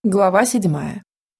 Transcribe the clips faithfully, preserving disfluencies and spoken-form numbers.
Глава седьмая.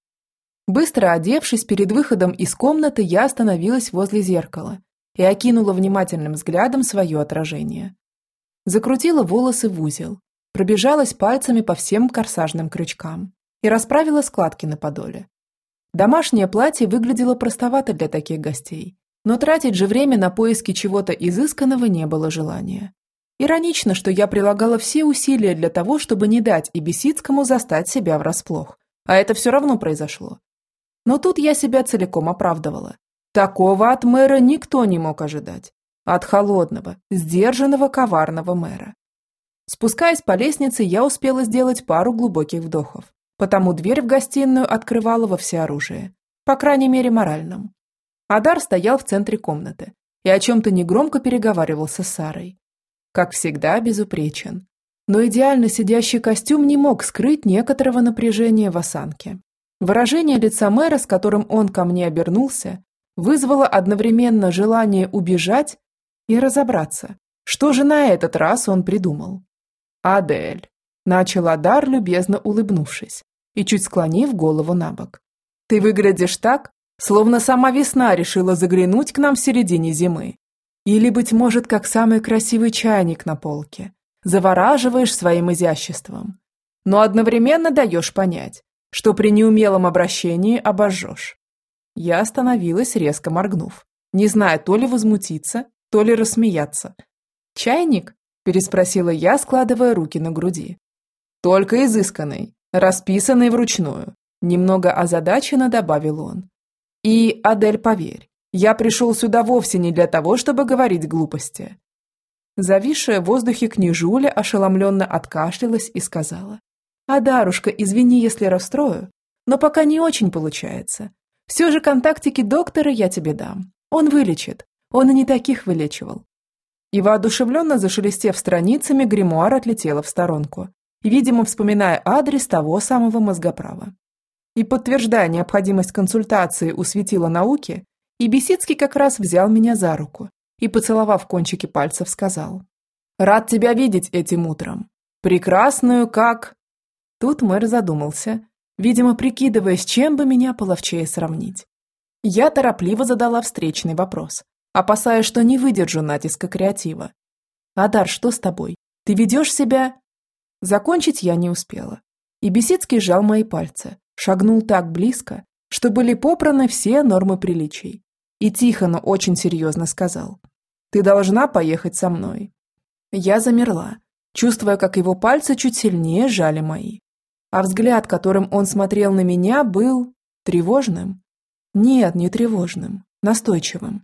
Быстро одевшись перед выходом из комнаты, я остановилась возле зеркала и окинула внимательным взглядом свое отражение. Закрутила волосы в узел, пробежалась пальцами по всем корсажным крючкам и расправила складки на подоле. Домашнее платье выглядело простовато для таких гостей, но тратить же время на поиски чего-то изысканного не было желания. Иронично, что я прилагала все усилия для того, чтобы не дать Ибисицкому застать себя врасплох. А это все равно произошло. Но тут я себя целиком оправдывала. Такого от мэра никто не мог ожидать. От холодного, сдержанного, коварного мэра. Спускаясь по лестнице, я успела сделать пару глубоких вдохов. Потому дверь в гостиную открывала во всеоружие. По крайней мере, моральном. Адар стоял в центре комнаты и о чем-то негромко переговаривался с Сарой. Как всегда, безупречен. Но идеально сидящий костюм не мог скрыть некоторого напряжения в осанке. Выражение лица мэра, с которым он ко мне обернулся, вызвало одновременно желание убежать и разобраться, что же на этот раз он придумал. «Адель», – начал Адар, любезно улыбнувшись и чуть склонив голову на бок. «Ты выглядишь так, словно сама весна решила заглянуть к нам в середине зимы. Или, быть может, как самый красивый чайник на полке, завораживаешь своим изяществом, но одновременно даешь понять, что при неумелом обращении обожжешь». Я остановилась, резко моргнув, не зная то ли возмутиться, то ли рассмеяться. «Чайник?» – переспросила я, складывая руки на груди. «Только изысканный, расписанный вручную», – немного озадаченно добавил он. «И, Адель, поверь, я пришел сюда вовсе не для того, чтобы говорить глупости». Зависшая в воздухе княжуля ошеломленно откашлялась и сказала: «Адарушка, извини, если расстрою, но пока не очень получается. Все же контактики доктора я тебе дам. Он вылечит. Он и не таких вылечивал». И воодушевленно зашелестев страницами, гримуар отлетела в сторонку, видимо, вспоминая адрес того самого мозгоправа. И подтверждая необходимость консультации у светила науки, Ибисицкий как раз взял меня за руку и, поцеловав кончики пальцев, сказал: «Рад тебя видеть этим утром. Прекрасную, как...» Тут мэр задумался, видимо, прикидывая, с чем бы меня половчее сравнить. Я торопливо задала встречный вопрос, опасаясь, что не выдержу натиска креатива. «Адар, что с тобой? Ты ведешь себя...» Закончить я не успела. Ибисицкий сжал мои пальцы, шагнул так близко, что были попраны все нормы приличий. И тихо, но очень серьезно сказал: «Ты должна поехать со мной». Я замерла, чувствуя, как его пальцы чуть сильнее сжали мои. А взгляд, которым он смотрел на меня, был тревожным? Нет, не тревожным, настойчивым.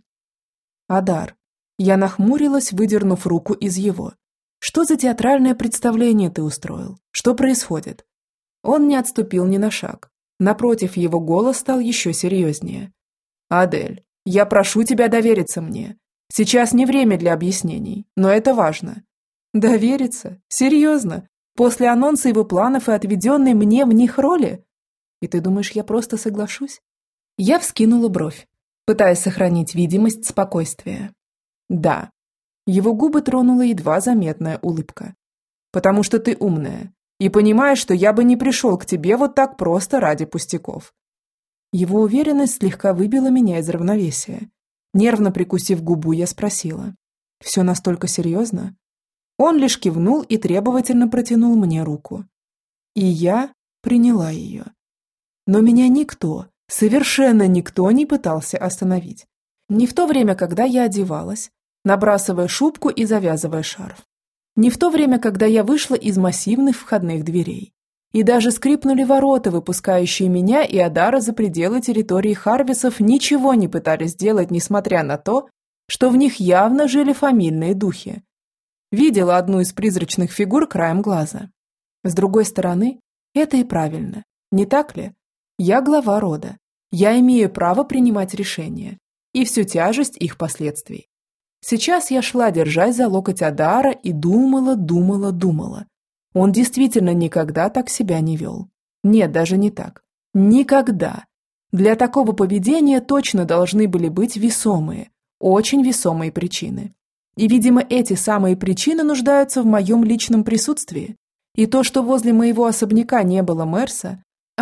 «Адар». Я нахмурилась, выдернув руку из его. «Что за театральное представление ты устроил? Что происходит?» Он не отступил ни на шаг. Напротив, его голос стал еще серьезнее. «Адель, я прошу тебя довериться мне. Сейчас не время для объяснений, но это важно». «Довериться? Серьезно? После анонса его планов и отведенной мне в них роли? И ты думаешь, я просто соглашусь?» Я вскинула бровь, пытаясь сохранить видимость спокойствия. «Да». Его губы тронула едва заметная улыбка. «Потому что ты умная и понимаешь, что я бы не пришел к тебе вот так просто ради пустяков». Его уверенность слегка выбила меня из равновесия. Нервно прикусив губу, я спросила: «Все настолько серьезно?» Он лишь кивнул и требовательно протянул мне руку. И я приняла ее. Но меня никто, совершенно никто не пытался остановить. Не в то время, когда я одевалась, набрасывая шубку и завязывая шарф. Не в то время, когда я вышла из массивных входных дверей. И даже скрипнули ворота, выпускающие меня и Адара за пределы территории Харвисов, ничего не пытались сделать, несмотря на то, что в них явно жили фамильные духи. Видела одну из призрачных фигур краем глаза. С другой стороны, это и правильно, не так ли? Я глава рода, я имею право принимать решения и всю тяжесть их последствий. Сейчас я шла, держась за локоть Адара, и думала, думала, думала. Он действительно никогда так себя не вел. Нет, даже не так. Никогда. Для такого поведения точно должны были быть весомые, очень весомые причины. И, видимо, эти самые причины нуждаются в моем личном присутствии. И то, что возле моего особняка не было Мерса,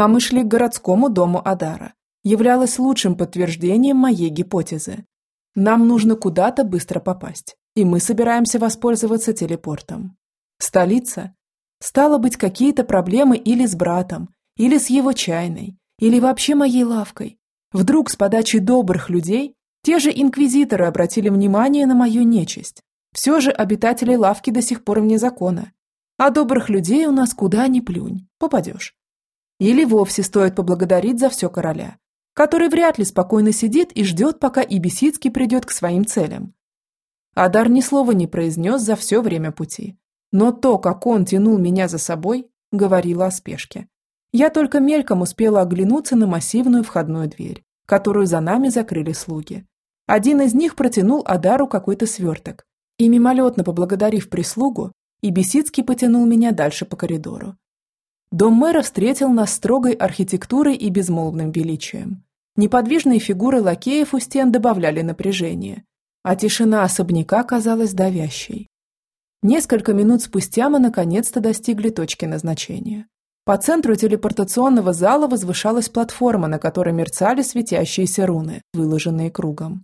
А мы шли к городскому дому Адара. Являлось лучшим подтверждением моей гипотезы. Нам нужно куда-то быстро попасть, и мы собираемся воспользоваться телепортом. Столица? Стало быть, какие-то проблемы или с братом, или с его чайной, или вообще моей лавкой. Вдруг с подачи добрых людей те же инквизиторы обратили внимание на мою нечисть. Все же обитатели лавки до сих пор вне закона. А добрых людей у нас куда ни плюнь, попадешь. Или вовсе стоит поблагодарить за все короля, который вряд ли спокойно сидит и ждет, пока Ибисицкий придет к своим целям. Адар ни слова не произнес за все время пути. Но то, как он тянул меня за собой, говорило о спешке. Я только мельком успела оглянуться на массивную входную дверь, которую за нами закрыли слуги. Один из них протянул Адару какой-то сверток, и, мимолетно поблагодарив прислугу, Ибисицкий потянул меня дальше по коридору. Дом мэра встретил нас строгой архитектурой и безмолвным величием. Неподвижные фигуры лакеев у стен добавляли напряжение, а тишина особняка казалась давящей. Несколько минут спустя мы наконец-то достигли точки назначения. По центру телепортационного зала возвышалась платформа, на которой мерцали светящиеся руны, выложенные кругом.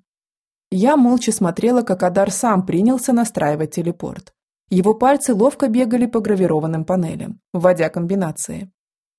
Я молча смотрела, как Адар сам принялся настраивать телепорт. Его пальцы ловко бегали по гравированным панелям, вводя комбинации.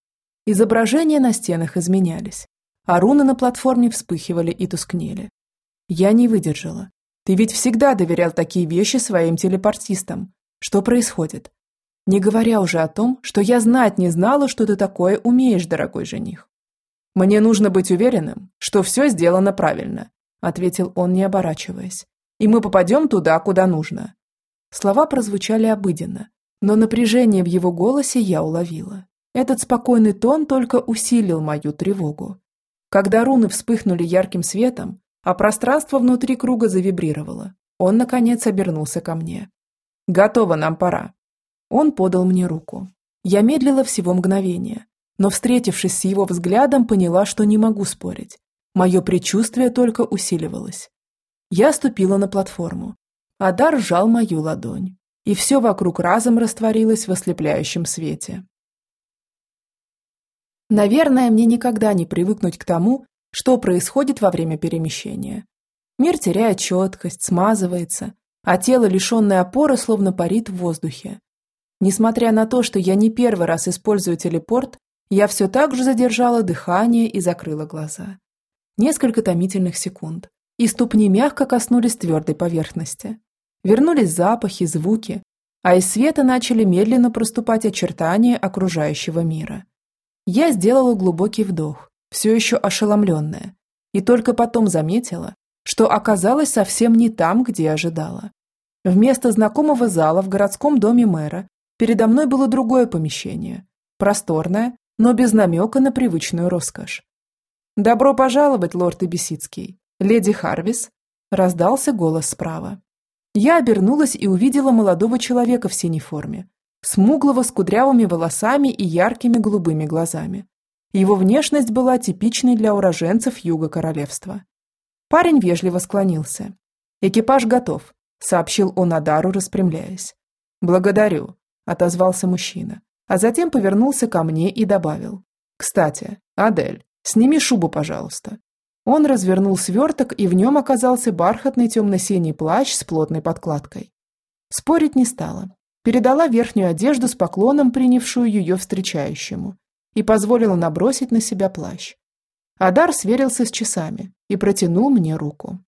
Изображения на стенах изменялись, а руны на платформе вспыхивали и тускнели. Я не выдержала. Ты ведь всегда доверял такие вещи своим телепортистам. Что происходит? Не говоря уже о том, что я знать не знала, что ты такое умеешь, дорогой жених. Мне нужно быть уверенным, что все сделано правильно, ответил он, не оборачиваясь. И мы попадем туда, куда нужно. Слова прозвучали обыденно, но напряжение в его голосе я уловила. Этот спокойный тон только усилил мою тревогу. Когда руны вспыхнули ярким светом, а пространство внутри круга завибрировало, он, наконец, обернулся ко мне. «Готово, нам пора». Он подал мне руку. Я медлила всего мгновение, но, встретившись с его взглядом, поняла, что не могу спорить. Мое предчувствие только усиливалось. Я ступила на платформу. Адар сжал мою ладонь, и все вокруг разом растворилось в ослепляющем свете. Наверное, мне никогда не привыкнуть к тому, что происходит во время перемещения. Мир теряет четкость, смазывается, а тело, лишенное опоры, словно парит в воздухе. Несмотря на то, что я не первый раз использую телепорт, я все так же задержала дыхание и закрыла глаза. Несколько томительных секунд, и ступни мягко коснулись твердой поверхности. Вернулись запахи, звуки, а из света начали медленно проступать очертания окружающего мира. Я сделала глубокий вдох, все еще ошеломленная, и только потом заметила, что оказалась совсем не там, где ожидала. Вместо знакомого зала в городском доме мэра передо мной было другое помещение, просторное, но без намека на привычную роскошь. «Добро пожаловать, лорд Ибисицкий, леди Харвис», – раздался голос справа. Я обернулась и увидела молодого человека в синей форме, смуглого с кудрявыми волосами и яркими голубыми глазами. Его внешность была типичной для уроженцев юга королевства. Парень вежливо склонился. «Экипаж готов», – сообщил он Адару, распрямляясь. «Благодарю», – отозвался мужчина, а затем повернулся ко мне и добавил. «Кстати, Адель, сними шубу, пожалуйста». Он развернул сверток, и в нем оказался бархатный темно-синий плащ с плотной подкладкой. Спорить не стала. Передала верхнюю одежду с поклоном, принявшую ее встречающему, и позволила набросить на себя плащ. Адар сверился с часами и протянул мне руку.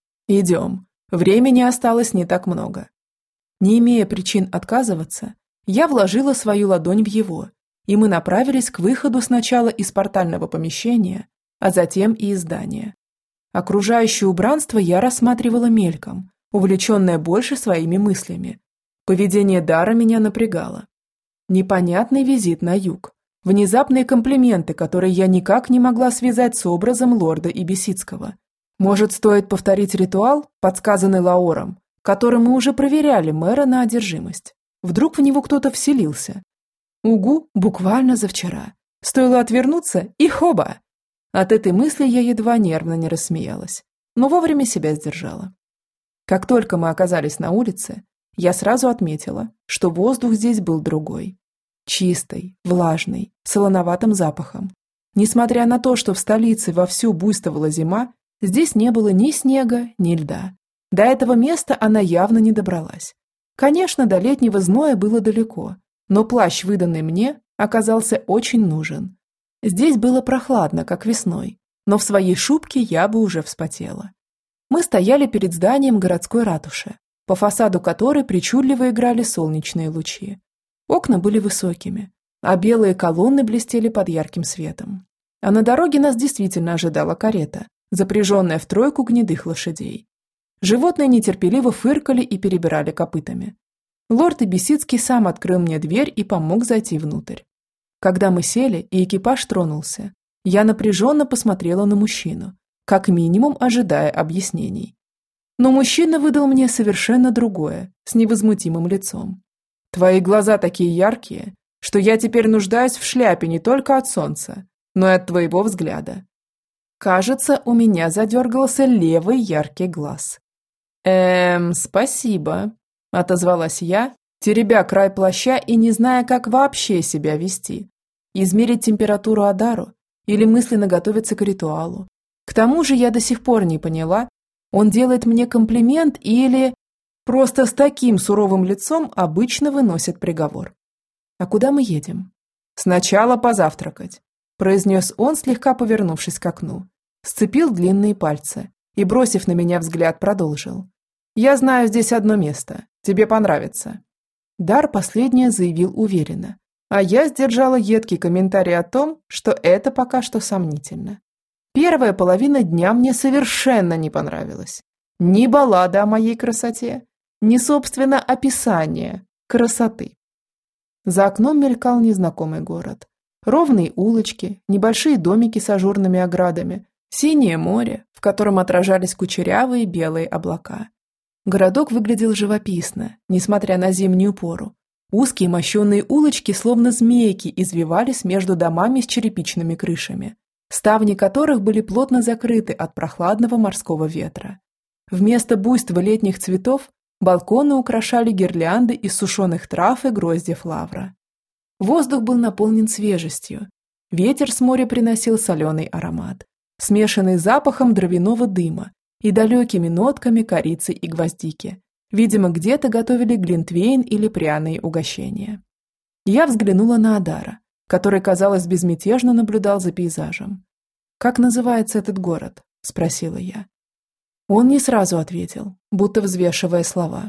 «Идем. Времени осталось не так много». Не имея причин отказываться, я вложила свою ладонь в его, и мы направились к выходу сначала из портального помещения, а затем и из здания. Окружающее убранство я рассматривала мельком, увлеченная больше своими мыслями. Поведение Дара меня напрягало. Непонятный визит на юг, внезапные комплименты, которые я никак не могла связать с образом лорда Ибисицкого. Может, стоит повторить ритуал, подсказанный Лаором, которым мы уже проверяли мэра на одержимость. Вдруг в него кто-то вселился. Угу, буквально завчера. Стоило отвернуться, и хоба! От этой мысли я едва нервно не рассмеялась, но вовремя себя сдержала. Как только мы оказались на улице, я сразу отметила, что воздух здесь был другой. Чистый, влажный, солоноватым запахом, Несмотря на то, что в столице вовсю буйствовала зима, здесь не было ни снега, ни льда. До этого места она явно не добралась. Конечно, до летнего зноя было далеко, но плащ, выданный мне, оказался очень нужен. Здесь было прохладно, как весной, но в своей шубке я бы уже вспотела. Мы стояли перед зданием городской ратуши, по фасаду которой причудливо играли солнечные лучи. Окна были высокими, а белые колонны блестели под ярким светом. А на дороге нас действительно ожидала карета, запряженная в тройку гнедых лошадей. Животные нетерпеливо фыркали и перебирали копытами. Лорд Ибисицкий сам открыл мне дверь и помог зайти внутрь. Когда мы сели и экипаж тронулся, я напряженно посмотрела на мужчину, как минимум ожидая объяснений. Но мужчина выдал мне совершенно другое, с невозмутимым лицом. «Твои глаза такие яркие, что я теперь нуждаюсь в шляпе не только от солнца, но и от твоего взгляда». Кажется, у меня задергался левый яркий глаз. «Эм, спасибо», – отозвалась я, теребя край плаща и не зная, как вообще себя вести. Измерить температуру Адару или мысленно готовиться к ритуалу. К тому же я до сих пор не поняла, он делает мне комплимент или просто с таким суровым лицом обычно выносит приговор. «А куда мы едем?» «Сначала позавтракать», – произнес он, слегка повернувшись к окну. Сцепил длинные пальцы и, бросив на меня взгляд, продолжил. «Я знаю здесь одно место. Тебе понравится». Дар последнее заявил уверенно, а я сдержала едкий комментарий о том, что это пока что сомнительно. Первая половина дня мне совершенно не понравилась. Ни баллада о моей красоте, ни, собственно, описание красоты. За окном мелькал незнакомый город. Ровные улочки, небольшие домики с ажурными оградами, синее море, в котором отражались кучерявые белые облака. Городок выглядел живописно, несмотря на зимнюю пору. Узкие мощеные улочки, словно змейки, извивались между домами с черепичными крышами, ставни которых были плотно закрыты от прохладного морского ветра. Вместо буйства летних цветов балконы украшали гирлянды из сушеных трав и гроздьев лавра. Воздух был наполнен свежестью. Ветер с моря приносил соленый аромат, смешанный с запахом дровяного дыма и далекими нотками корицы и гвоздики. Видимо, где-то готовили глинтвейн или пряные угощения. Я взглянула на Адара, который, казалось, безмятежно наблюдал за пейзажем. «Как называется этот город?» – спросила я. Он не сразу ответил, будто взвешивая слова.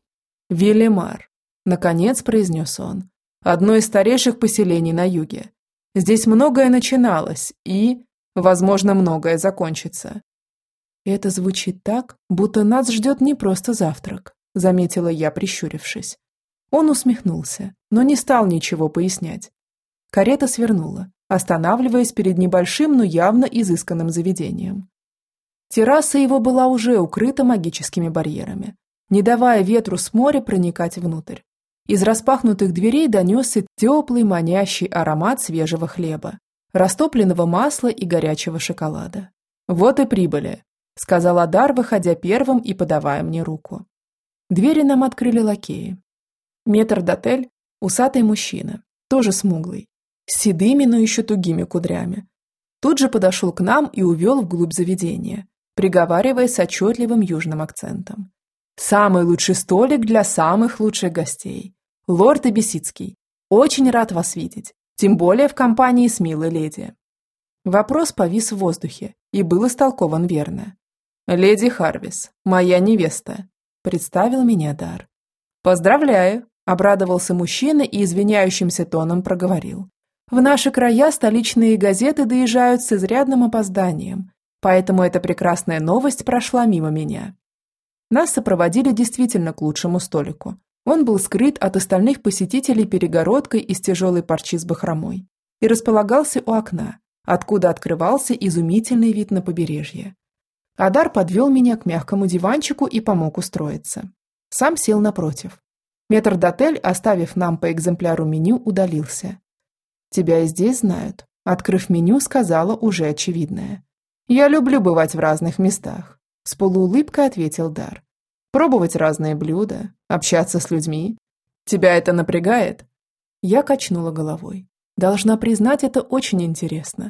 «Велимар», – наконец произнес он, – «одно из старейших поселений на юге. Здесь многое начиналось и, возможно, многое закончится». «Это звучит так, будто нас ждет не просто завтрак», – заметила я, прищурившись. Он усмехнулся, но не стал ничего пояснять. Карета свернула, останавливаясь перед небольшим, но явно изысканным заведением. Терраса его была уже укрыта магическими барьерами, не давая ветру с моря проникать внутрь. Из распахнутых дверей донесся теплый манящий аромат свежего хлеба, растопленного масла и горячего шоколада. «Вот и прибыли», – сказал Адар, выходя первым и подавая мне руку. Двери нам открыли лакеи. Метрдотель – усатый мужчина, тоже смуглый, с седыми, но еще тугими кудрями. Тут же подошел к нам и увел вглубь заведения, приговаривая с отчетливым южным акцентом. «Самый лучший столик для самых лучших гостей. Лорд Ибисицкий, очень рад вас видеть, тем более в компании с милой леди». Вопрос повис в воздухе и был истолкован верно. «Леди Харвис, моя невеста», – представил меня Дар. «Поздравляю», – обрадовался мужчина и извиняющимся тоном проговорил. «В наши края столичные газеты доезжают с изрядным опозданием, поэтому эта прекрасная новость прошла мимо меня». Нас сопроводили действительно к лучшему столику. Он был скрыт от остальных посетителей перегородкой из тяжелой парчи с бахромой и располагался у окна, откуда открывался изумительный вид на побережье. Адар подвел меня к мягкому диванчику и помог устроиться. Сам сел напротив. Метрдотель, оставив нам по экземпляру меню, удалился. «Тебя и здесь знают», – открыв меню, сказала уже очевидное. «Я люблю бывать в разных местах», – с полуулыбкой ответил Дар. «Пробовать разные блюда, общаться с людьми. Тебя это напрягает?» Я качнула головой. Должна признать, это очень интересно.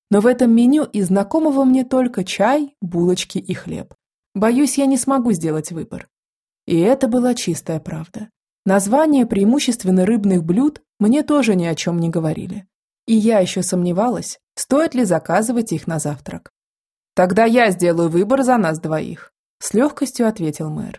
Но в этом меню из знакомого мне только чай, булочки и хлеб. Боюсь, я не смогу сделать выбор. И это была чистая правда. Названия преимущественно рыбных блюд мне тоже ни о чем не говорили. И я еще сомневалась, стоит ли заказывать их на завтрак. «Тогда я сделаю выбор за нас двоих», – с легкостью ответил мэр.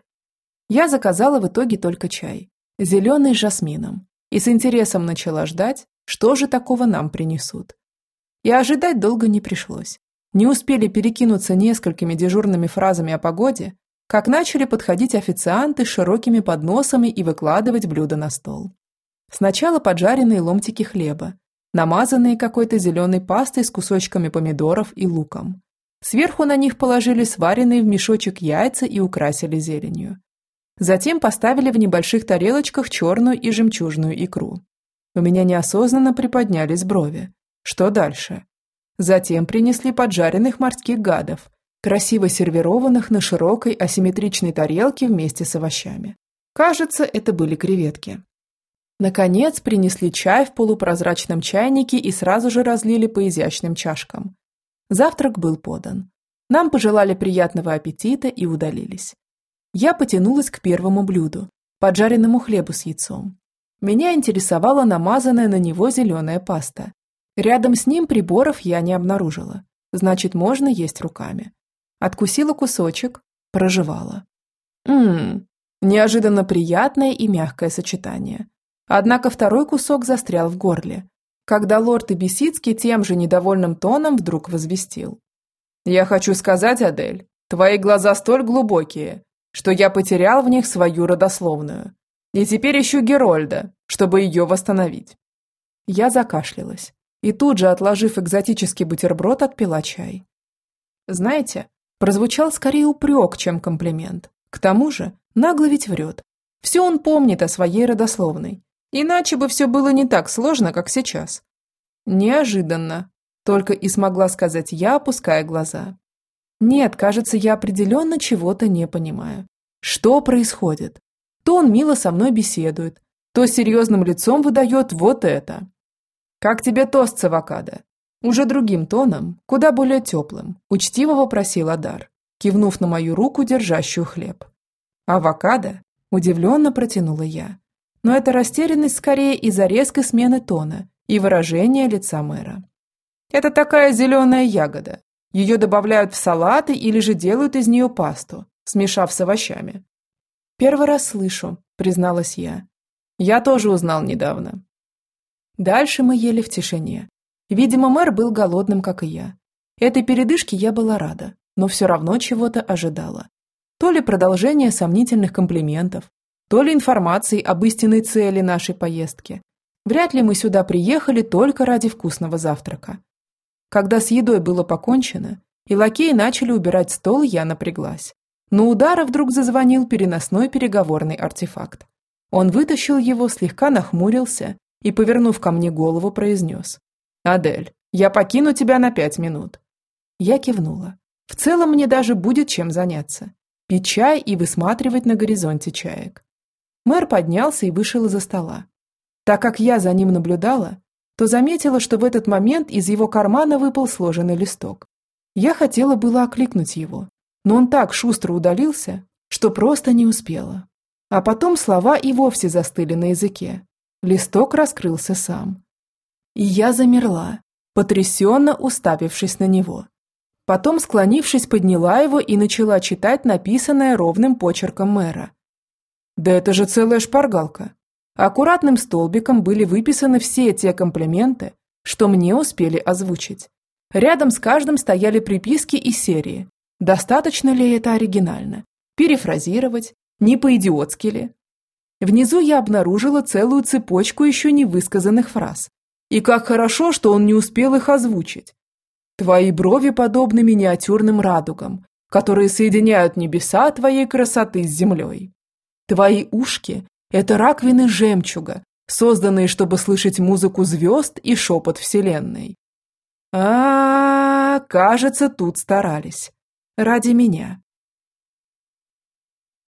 Я заказала в итоге только чай, зеленый с жасмином, и с интересом начала ждать, что же такого нам принесут. И ожидать долго не пришлось. Не успели перекинуться несколькими дежурными фразами о погоде, как начали подходить официанты с широкими подносами и выкладывать блюда на стол. Сначала поджаренные ломтики хлеба, намазанные какой-то зеленой пастой с кусочками помидоров и луком. Сверху на них положили сваренные в мешочек яйца и украсили зеленью. Затем поставили в небольших тарелочках черную и жемчужную икру. У меня неосознанно приподнялись брови. Что дальше? Затем принесли поджаренных морских гадов, красиво сервированных на широкой асимметричной тарелке вместе с овощами. Кажется, это были креветки. Наконец принесли чай в полупрозрачном чайнике и сразу же разлили по изящным чашкам. Завтрак был подан. Нам пожелали приятного аппетита и удалились. Я потянулась к первому блюду – поджаренному хлебу с яйцом. Меня интересовала намазанная на него зеленая паста. Рядом с ним приборов я не обнаружила. Значит, можно есть руками. Откусила кусочек, прожевала. Ммм, неожиданно приятное и мягкое сочетание. Однако второй кусок застрял в горле, когда лорд Ибисицкий тем же недовольным тоном вдруг возвестил. «Я хочу сказать, Адель, твои глаза столь глубокие, что я потерял в них свою родословную. И теперь ищу Герольда, чтобы ее восстановить». Я закашлялась и тут же, отложив экзотический бутерброд, отпила чай. Знаете, прозвучал скорее упрек, чем комплимент. К тому же, нагло ведь врет. Все он помнит о своей родословной. Иначе бы все было не так сложно, как сейчас. Неожиданно. Только и смогла сказать я, опуская глаза. Нет, кажется, я определенно чего-то не понимаю. Что происходит? То он мило со мной беседует, то серьезным лицом выдает вот это. «Как тебе тост с авокадо?» Уже другим тоном, куда более теплым, учтиво вопросил Адар, кивнув на мою руку, держащую хлеб. «Авокадо?» – удивленно протянула я. Но эта растерянность скорее из-за резкой смены тона и выражения лица мэра. «Это такая зеленая ягода. Ее добавляют в салаты или же делают из нее пасту, смешав с овощами». «Первый раз слышу», – призналась я. «Я тоже узнал недавно». Дальше мы ели в тишине. Видимо, мэр был голодным, как и я. Этой передышке я была рада, но все равно чего-то ожидала. То ли продолжение сомнительных комплиментов, то ли информации об истинной цели нашей поездки. Вряд ли мы сюда приехали только ради вкусного завтрака. Когда с едой было покончено, и лакеи начали убирать стол, я напряглась. Но у Дара вдруг зазвонил переносной переговорный артефакт. Он вытащил его, слегка нахмурился и, повернув ко мне голову, произнес: «Адель, я покину тебя на пять минут». Я кивнула. В целом мне даже будет чем заняться. Пить чай и высматривать на горизонте чаек. Мэр поднялся и вышел из-за стола. Так как я за ним наблюдала, то заметила, что в этот момент из его кармана выпал сложенный листок. Я хотела было окликнуть его, но он так шустро удалился, что просто не успела. А потом слова и вовсе застыли на языке. Листок раскрылся сам. И я замерла, потрясенно уставившись на него. Потом, склонившись, подняла его и начала читать написанное ровным почерком мэра. Да это же целая шпаргалка. Аккуратным столбиком были выписаны все те комплименты, что мне успели озвучить. Рядом с каждым стояли приписки из серии. Достаточно ли это оригинально? Перефразировать? Не по-идиотски ли? Внизу я обнаружила целую цепочку еще не высказанных фраз. И как хорошо, что он не успел их озвучить. Твои брови подобны миниатюрным радугам, которые соединяют небеса твоей красоты с землей. Твои ушки – это раковины жемчуга, созданные, чтобы слышать музыку звезд и шепот вселенной. А, -а, а кажется, тут старались. Ради меня.